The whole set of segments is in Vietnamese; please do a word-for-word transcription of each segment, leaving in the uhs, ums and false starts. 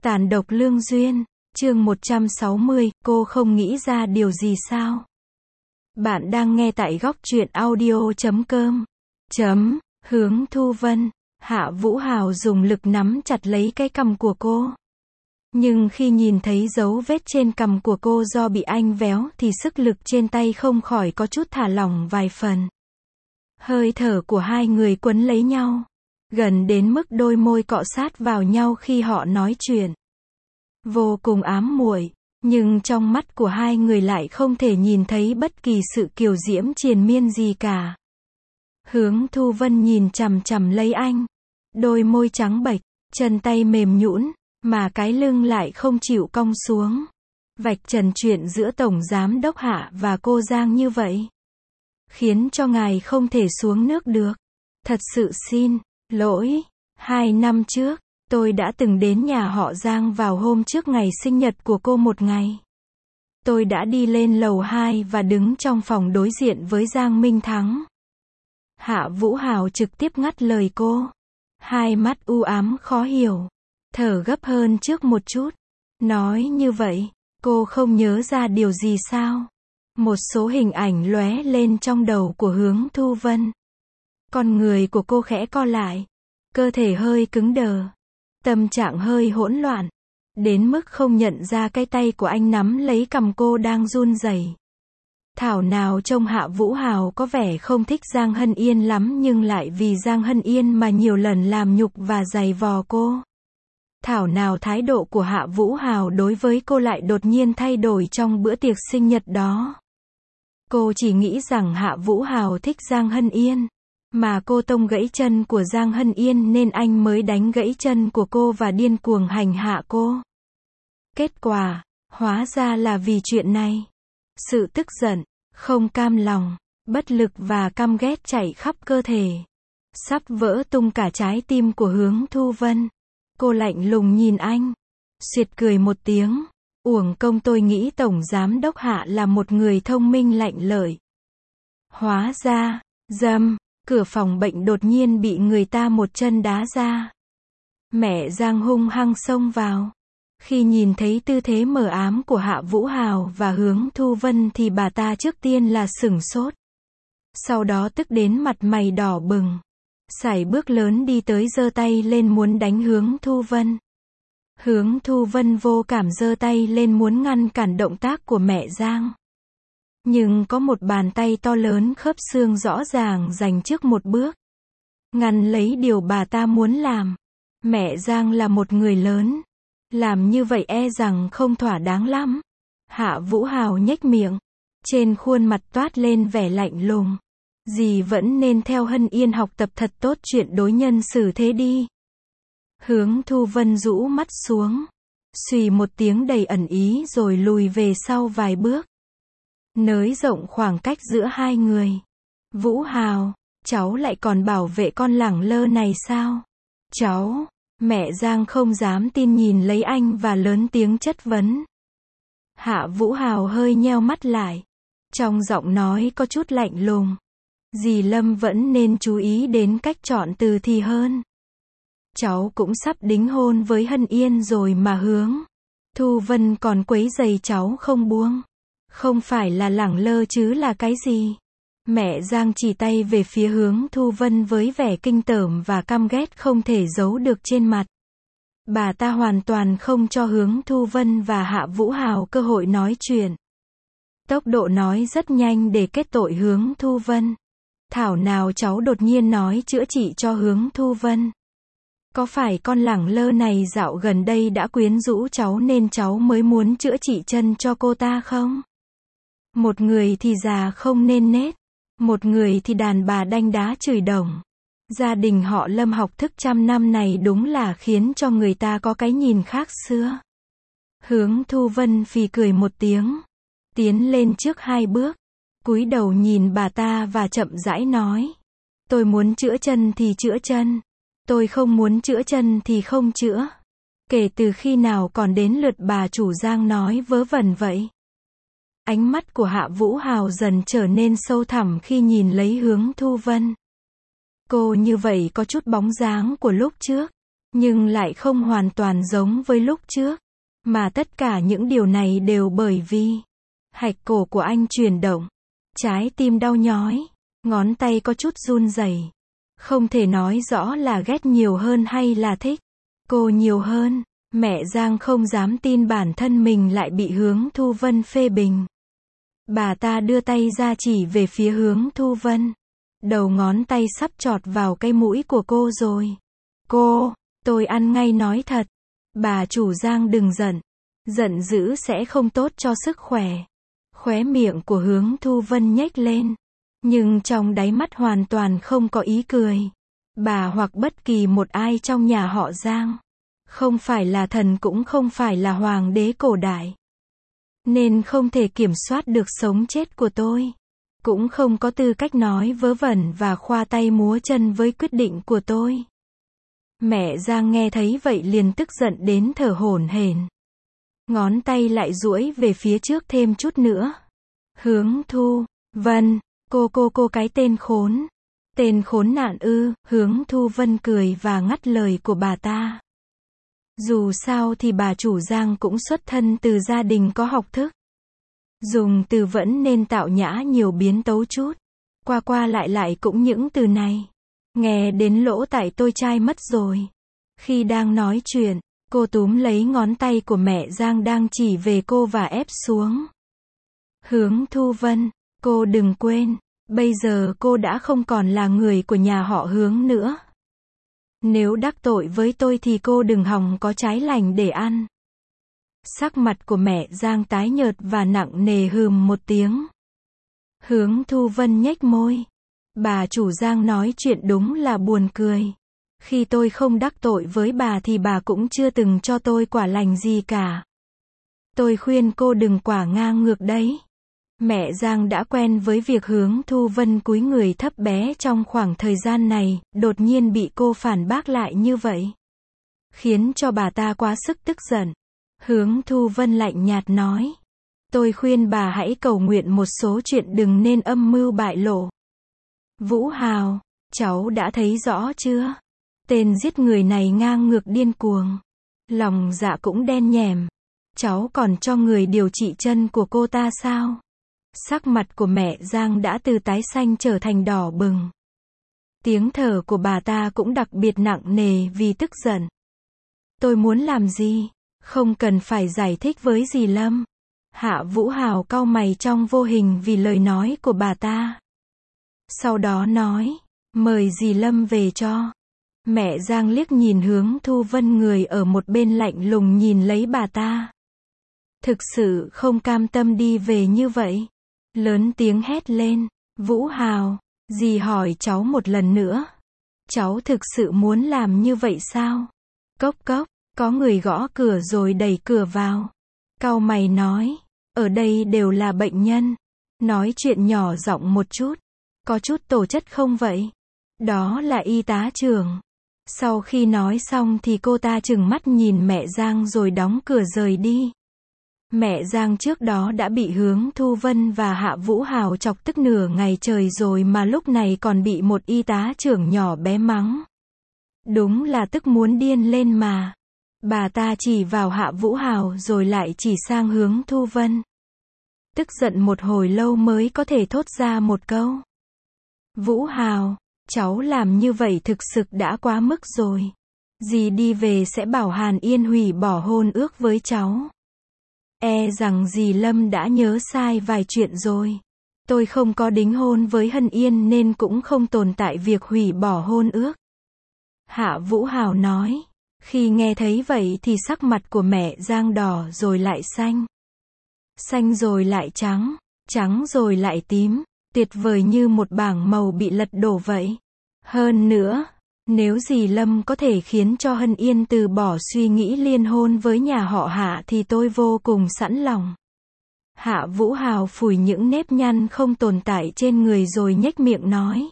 Tàn độc lương duyên, chương một trăm sáu mươi, cô không nghĩ ra điều gì sao? Bạn đang nghe tại góc truyện audio chấm com. Chấm, Hướng Thu Vân. Hạ Vũ Hào dùng lực nắm chặt lấy cái cằm của cô. Nhưng khi nhìn thấy dấu vết trên cằm của cô do bị anh véo thì sức lực trên tay không khỏi có chút thả lỏng vài phần. Hơi thở của hai người quấn lấy nhau, gần đến mức đôi môi cọ sát vào nhau khi họ nói chuyện. Vô cùng ám muội, nhưng trong mắt của hai người lại không thể nhìn thấy bất kỳ sự kiều diễm triền miên gì cả. Hướng Thu Vân nhìn chằm chằm lấy anh, đôi môi trắng bệch, chân tay mềm nhũn, mà cái lưng lại không chịu cong xuống. Vạch trần chuyện giữa Tổng Giám Đốc Hạ và cô Giang như vậy, khiến cho ngài không thể xuống nước được. Thật sự xin lỗi, hai năm trước, tôi đã từng đến nhà họ Giang vào hôm trước ngày sinh nhật của cô một ngày. Tôi đã đi lên lầu hai và đứng trong phòng đối diện với Giang Minh Thắng. Hạ Vũ Hào trực tiếp ngắt lời cô. Hai mắt u ám khó hiểu, thở gấp hơn trước một chút. Nói như vậy, cô không nhớ ra điều gì sao? Một số hình ảnh lóe lên trong đầu của Hướng Thu Vân. Con người của cô khẽ co lại, cơ thể hơi cứng đờ, tâm trạng hơi hỗn loạn, đến mức không nhận ra cái tay của anh nắm lấy cằm cô đang run rẩy. Thảo nào trông Hạ Vũ Hào có vẻ không thích Giang Hân Yên lắm nhưng lại vì Giang Hân Yên mà nhiều lần làm nhục và giày vò cô. Thảo nào thái độ của Hạ Vũ Hào đối với cô lại đột nhiên thay đổi trong bữa tiệc sinh nhật đó. Cô chỉ nghĩ rằng Hạ Vũ Hào thích Giang Hân Yên, mà cô tông gãy chân của Giang Hân Yên nên anh mới đánh gãy chân của cô và điên cuồng hành hạ cô. Kết quả, hóa ra là vì chuyện này. Sự tức giận, không cam lòng, bất lực và căm ghét chạy khắp cơ thể, sắp vỡ tung cả trái tim của Hướng Thu Vân. Cô lạnh lùng nhìn anh, suyệt cười một tiếng. Uổng công tôi nghĩ Tổng Giám Đốc Hạ là một người thông minh lạnh lợi. Hóa ra, dâm, cửa phòng bệnh đột nhiên bị người ta một chân đá ra. Mẹ Giang hung hăng xông vào. Khi nhìn thấy tư thế mờ ám của Hạ Vũ Hào và Hướng Thu Vân thì bà ta trước tiên là sửng sốt. Sau đó tức đến mặt mày đỏ bừng, sải bước lớn đi tới giơ tay lên muốn đánh Hướng Thu Vân. Hướng Thu Vân vô cảm giơ tay lên muốn ngăn cản động tác của mẹ Giang. Nhưng có một bàn tay to lớn khớp xương rõ ràng dành trước một bước, ngăn lấy điều bà ta muốn làm. Mẹ Giang là một người lớn, làm như vậy e rằng không thỏa đáng lắm. Hạ Vũ Hào nhếch miệng, trên khuôn mặt toát lên vẻ lạnh lùng. Dì vẫn nên theo Hân Yên học tập thật tốt chuyện đối nhân xử thế đi. Hướng Thu Vân rũ mắt xuống, xùy một tiếng đầy ẩn ý rồi lùi về sau vài bước, nới rộng khoảng cách giữa hai người. Vũ Hào, cháu lại còn bảo vệ con lẳng lơ này sao? Cháu, mẹ Giang không dám tin nhìn lấy anh và lớn tiếng chất vấn. Hạ Vũ Hào hơi nheo mắt lại, trong giọng nói có chút lạnh lùng. Dì Lâm vẫn nên chú ý đến cách chọn từ thì hơn. Cháu cũng sắp đính hôn với Hân Yên rồi mà Hướng Thu Vân còn quấy giày cháu không buông. Không phải là lẳng lơ chứ là cái gì? Mẹ Giang chỉ tay về phía Hướng Thu Vân với vẻ kinh tởm và căm ghét không thể giấu được trên mặt. Bà ta hoàn toàn không cho Hướng Thu Vân và Hạ Vũ Hào cơ hội nói chuyện. Tốc độ nói rất nhanh để kết tội Hướng Thu Vân. Thảo nào cháu đột nhiên nói chữa trị cho Hướng Thu Vân. Có phải con lẳng lơ này dạo gần đây đã quyến rũ cháu nên cháu mới muốn chữa trị chân cho cô ta không? Một người thì già không nên nết, một người thì đàn bà đanh đá chửi đồng. Gia đình họ Lâm học thức trăm năm này đúng là khiến cho người ta có cái nhìn khác xưa. Hướng Thu Vân phì cười một tiếng, tiến lên trước hai bước, cúi đầu nhìn bà ta và chậm rãi nói. Tôi muốn chữa chân thì chữa chân, tôi không muốn chữa chân thì không chữa. Kể từ khi nào còn đến lượt bà chủ Giang nói vớ vẩn vậy? Ánh mắt của Hạ Vũ Hào dần trở nên sâu thẳm khi nhìn lấy Hướng Thu Vân. Cô như vậy có chút bóng dáng của lúc trước, nhưng lại không hoàn toàn giống với lúc trước. Mà tất cả những điều này đều bởi vì hạch cổ của anh chuyển động. Trái tim đau nhói, ngón tay có chút run rẩy. Không thể nói rõ là ghét nhiều hơn hay là thích cô nhiều hơn. Mẹ Giang không dám tin bản thân mình lại bị Hướng Thu Vân phê bình. Bà ta đưa tay ra chỉ về phía Hướng Thu Vân. Đầu ngón tay sắp chọt vào cái mũi của cô rồi. Cô, tôi ăn ngay nói thật. Bà chủ Giang đừng giận. Giận dữ sẽ không tốt cho sức khỏe. Khóe miệng của Hướng Thu Vân nhếch lên. Nhưng trong đáy mắt hoàn toàn không có ý cười. Bà hoặc bất kỳ một ai trong nhà họ Giang. Không phải là thần cũng không phải là hoàng đế cổ đại. Nên không thể kiểm soát được sống chết của tôi. Cũng không có tư cách nói vớ vẩn và khoa tay múa chân với quyết định của tôi. Mẹ Giang nghe thấy vậy liền tức giận đến thở hổn hển. Ngón tay lại duỗi về phía trước thêm chút nữa. Hướng Thu Vân, cô cô cô cái tên khốn. Tên khốn nạn ư, Hướng Thu Vân cười và ngắt lời của bà ta. Dù sao thì bà chủ Giang cũng xuất thân từ gia đình có học thức. Dùng từ vẫn nên tạo nhã nhiều biến tấu chút. Qua qua lại lại cũng những từ này. Nghe đến lỗ tai tôi chai mất rồi. Khi đang nói chuyện, cô túm lấy ngón tay của mẹ Giang đang chỉ về cô và ép xuống. Hướng Thu Vân, cô đừng quên, bây giờ cô đã không còn là người của nhà họ Hướng nữa. Nếu đắc tội với tôi thì cô đừng hòng có trái lành để ăn. Sắc mặt của mẹ Giang tái nhợt và nặng nề hừm một tiếng. Hướng Thu Vân nhếch môi. Bà chủ Giang nói chuyện đúng là buồn cười. Khi tôi không đắc tội với bà thì bà cũng chưa từng cho tôi quả lành gì cả. Tôi khuyên cô đừng quả ngang ngược đấy. Mẹ Giang đã quen với việc Hướng Thu Vân cúi người thấp bé trong khoảng thời gian này, đột nhiên bị cô phản bác lại như vậy. Khiến cho bà ta quá sức tức giận. Hướng Thu Vân lạnh nhạt nói. Tôi khuyên bà hãy cầu nguyện một số chuyện đừng nên âm mưu bại lộ. Vũ Hào, cháu đã thấy rõ chưa? Tên giết người này ngang ngược điên cuồng. Lòng dạ cũng đen nhẻm. Cháu còn cho người điều trị chân của cô ta sao? Sắc mặt của mẹ Giang đã từ tái xanh trở thành đỏ bừng. Tiếng thở của bà ta cũng đặc biệt nặng nề vì tức giận. Tôi muốn làm gì? Không cần phải giải thích với dì Lâm. Hạ Vũ Hào cau mày trong vô hình vì lời nói của bà ta. Sau đó nói, mời dì Lâm về cho. Mẹ Giang liếc nhìn Hướng Thu Vân, người ở một bên lạnh lùng nhìn lấy bà ta. Thực sự không cam tâm đi về như vậy. Lớn tiếng hét lên, Vũ Hào, dì hỏi cháu một lần nữa. Cháu thực sự muốn làm như vậy sao? Cốc cốc, có người gõ cửa rồi đẩy cửa vào. Cau mày nói, ở đây đều là bệnh nhân. Nói chuyện nhỏ giọng một chút. Có chút tổ chất không vậy? Đó là y tá trưởng. Sau khi nói xong thì cô ta trừng mắt nhìn mẹ Giang rồi đóng cửa rời đi. Mẹ Giang trước đó đã bị Hướng Thu Vân và Hạ Vũ Hào chọc tức nửa ngày trời rồi mà lúc này còn bị một y tá trưởng nhỏ bé mắng. Đúng là tức muốn điên lên mà. Bà ta chỉ vào Hạ Vũ Hào rồi lại chỉ sang Hướng Thu Vân. Tức giận một hồi lâu mới có thể thốt ra một câu. Vũ Hào, cháu làm như vậy thực sự đã quá mức rồi. Dì đi về sẽ bảo Hàn Yên hủy bỏ hôn ước với cháu. E rằng dì Lâm đã nhớ sai vài chuyện rồi. Tôi không có đính hôn với Hân Yên nên cũng không tồn tại việc hủy bỏ hôn ước. Hạ Vũ Hào nói. Khi nghe thấy vậy thì sắc mặt của mẹ Giang đỏ rồi lại xanh. Xanh rồi lại trắng. Trắng rồi lại tím. Tuyệt vời như một bảng màu bị lật đổ vậy. Hơn nữa, nếu dì Lâm có thể khiến cho Hân Yên từ bỏ suy nghĩ liên hôn với nhà họ Hạ thì tôi vô cùng sẵn lòng. Hạ Vũ Hào phủi những nếp nhăn không tồn tại trên người rồi nhếch miệng nói.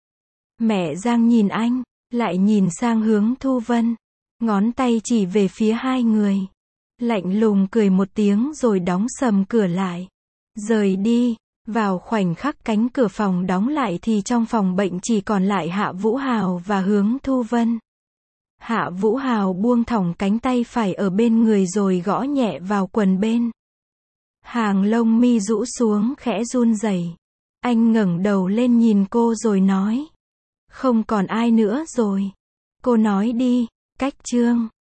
Mẹ Giang nhìn anh, lại nhìn sang Hướng Thu Vân. Ngón tay chỉ về phía hai người. Lạnh lùng cười một tiếng rồi đóng sầm cửa lại. Rời đi. Vào khoảnh khắc cánh cửa phòng đóng lại thì trong phòng bệnh chỉ còn lại Hạ Vũ Hào và Hướng Thu Vân. Hạ Vũ Hào buông thõng cánh tay phải ở bên người rồi gõ nhẹ vào quần bên. Hàng lông mi rũ xuống khẽ run rẩy. Anh ngẩng đầu lên nhìn cô rồi nói. Không còn ai nữa rồi. Cô nói đi, Cách Trương.